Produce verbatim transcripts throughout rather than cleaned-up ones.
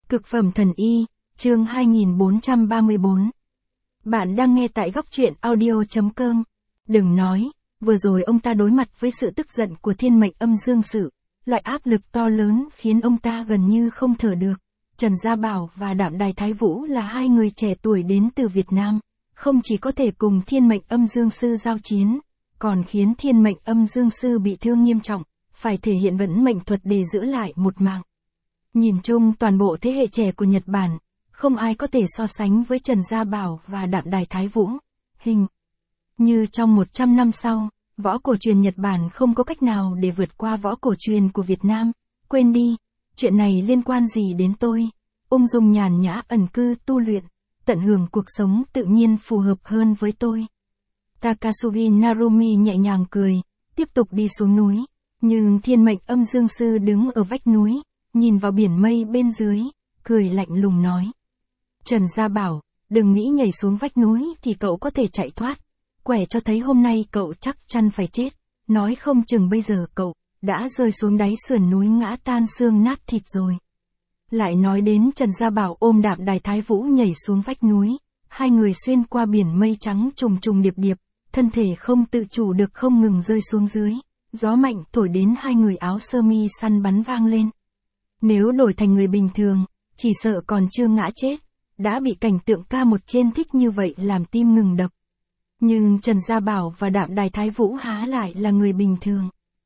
Cực phẩm thần y, chương hai nghìn bốn trăm ba mươi bốn. Bạn đang nghe tại góc truyện audio chấm com. Đừng nói, vừa rồi ông ta đối mặt với sự tức giận của thiên mệnh âm dương sự, loại áp lực to lớn khiến ông ta gần như không thở được. Trần Gia Bảo và Đạm Đài Thái Vũ là hai người trẻ tuổi đến từ Việt Nam, không chỉ có thể cùng thiên mệnh âm dương sư giao chiến, còn khiến thiên mệnh âm dương sư bị thương nghiêm trọng, phải thể hiện vận mệnh thuật để giữ lại một mạng. Nhìn chung toàn bộ thế hệ trẻ của Nhật Bản, không ai có thể so sánh với Trần Gia Bảo và Đạm Đài Thái Vũ. Hình như trong một trăm năm sau, võ cổ truyền Nhật Bản không có cách nào để vượt qua võ cổ truyền của Việt Nam. Quên đi, chuyện này liên quan gì đến tôi? Ung dung nhàn nhã ẩn cư tu luyện, tận hưởng cuộc sống tự nhiên phù hợp hơn với tôi. Takasugi Narumi nhẹ nhàng cười, tiếp tục đi xuống núi, nhưng thiên mệnh âm dương sư đứng ở vách núi, nhìn vào biển mây bên dưới, cười lạnh lùng nói. Trần Gia Bảo, đừng nghĩ nhảy xuống vách núi thì cậu có thể chạy thoát. Quẻ cho thấy hôm nay cậu chắc chắn phải chết, nói không chừng bây giờ cậu đã rơi xuống đáy sườn núi ngã tan xương nát thịt rồi. Lại nói đến Trần Gia Bảo ôm Đạm Đài Thái Vũ nhảy xuống vách núi, hai người xuyên qua biển mây trắng trùng trùng điệp điệp, thân thể không tự chủ được không ngừng rơi xuống dưới, gió mạnh thổi đến hai người áo sơ mi săn bắn vang lên. Nếu đổi thành người bình thường, chỉ sợ còn chưa ngã chết, đã bị cảnh tượng ca một trên thích như vậy làm tim ngừng đập. Nhưng Trần Gia Bảo và Đạm Đài Thái Vũ há lại là người bình thường.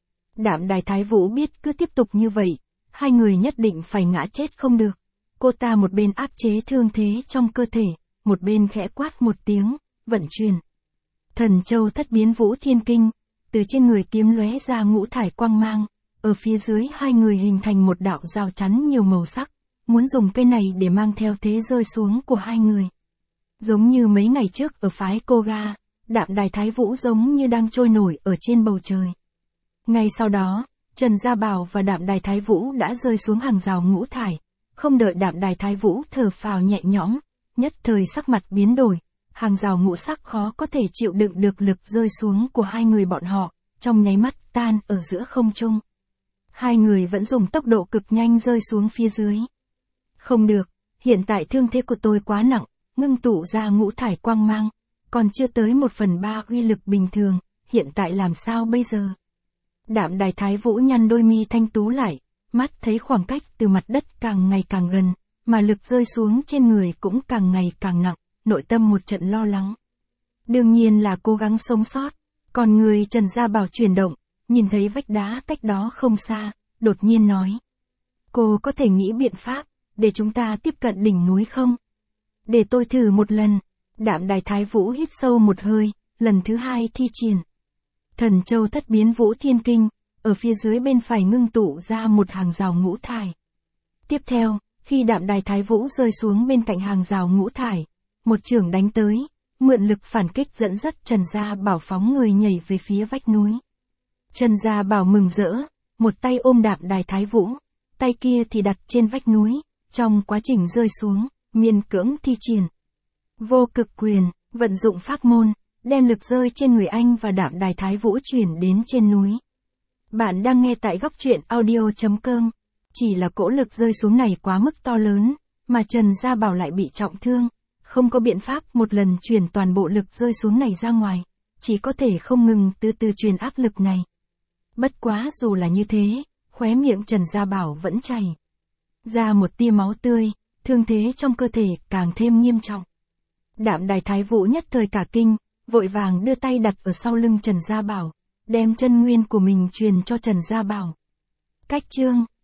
Đạm Đài Thái Vũ biết cứ tiếp tục như vậy, hai người nhất định phải ngã chết không được. Cô ta một bên áp chế thương thế trong cơ thể, một bên khẽ quát một tiếng, vận chuyển. Thần châu thất biến vũ thiên kinh, từ trên người kiếm lóe ra ngũ thải quang mang, ở phía dưới hai người hình thành một đạo rào chắn nhiều màu sắc, muốn dùng cây này để mang theo thế rơi xuống của hai người. Giống như mấy ngày trước ở phái Koga, Đạm Đài Thái Vũ giống như đang trôi nổi ở trên bầu trời. Ngay sau đó, Trần Gia Bảo và Đạm Đài Thái Vũ đã rơi xuống hàng rào ngũ thải, không đợi Đạm Đài Thái Vũ thở phào nhẹ nhõm, nhất thời sắc mặt biến đổi, hàng rào ngũ sắc khó có thể chịu đựng được lực rơi xuống của hai người bọn họ, trong nháy mắt tan ở giữa không trung. Hai người vẫn dùng tốc độ cực nhanh rơi xuống phía dưới. Không được, hiện tại thương thế của tôi quá nặng, ngưng tụ ra ngũ thải quang mang, còn chưa tới một phần ba uy lực bình thường, hiện tại làm sao bây giờ? Đạm Đài Thái Vũ nhăn đôi mi thanh tú lại, mắt thấy khoảng cách từ mặt đất càng ngày càng gần, mà lực rơi xuống trên người cũng càng ngày càng nặng, nội tâm một trận lo lắng. Đương nhiên là cố gắng sống sót, còn người Trần Gia Bảo chuyển động, nhìn thấy vách đá cách đó không xa, đột nhiên nói. Cô có thể nghĩ biện pháp, để chúng ta tiếp cận đỉnh núi không? Để tôi thử một lần. Đạm Đài Thái Vũ hít sâu một hơi, lần thứ hai thi triển. Thần châu thất biến vũ thiên kinh, ở phía dưới bên phải ngưng tụ ra một hàng rào ngũ thải. Tiếp theo, khi Đạm Đài Thái Vũ rơi xuống bên cạnh hàng rào ngũ thải, một chưởng đánh tới, mượn lực phản kích dẫn dắt Trần Gia Bảo phóng người nhảy về phía vách núi. Trần Gia Bảo mừng rỡ, một tay ôm Đạm Đài Thái Vũ, tay kia thì đặt trên vách núi, trong quá trình rơi xuống, miên cưỡng thi triển. Vô cực quyền, vận dụng pháp môn, đem lực rơi trên người anh và Đạm Đài Thái Vũ chuyển đến trên núi. Bạn đang nghe tại góc truyện audio chấm com. Chỉ là cỗ lực rơi xuống này quá mức to lớn, mà Trần Gia Bảo lại bị trọng thương, không có biện pháp một lần chuyển toàn bộ lực rơi xuống này ra ngoài, chỉ có thể không ngừng từ từ truyền áp lực này. Bất quá dù là như thế, khóe miệng Trần Gia Bảo vẫn chảy ra một tia máu tươi, thương thế trong cơ thể càng thêm nghiêm trọng. Đạm Đài Thái Vũ nhất thời cả kinh, vội vàng đưa tay đặt ở sau lưng Trần Gia Bảo, đem chân nguyên của mình truyền cho Trần Gia Bảo. Cách chương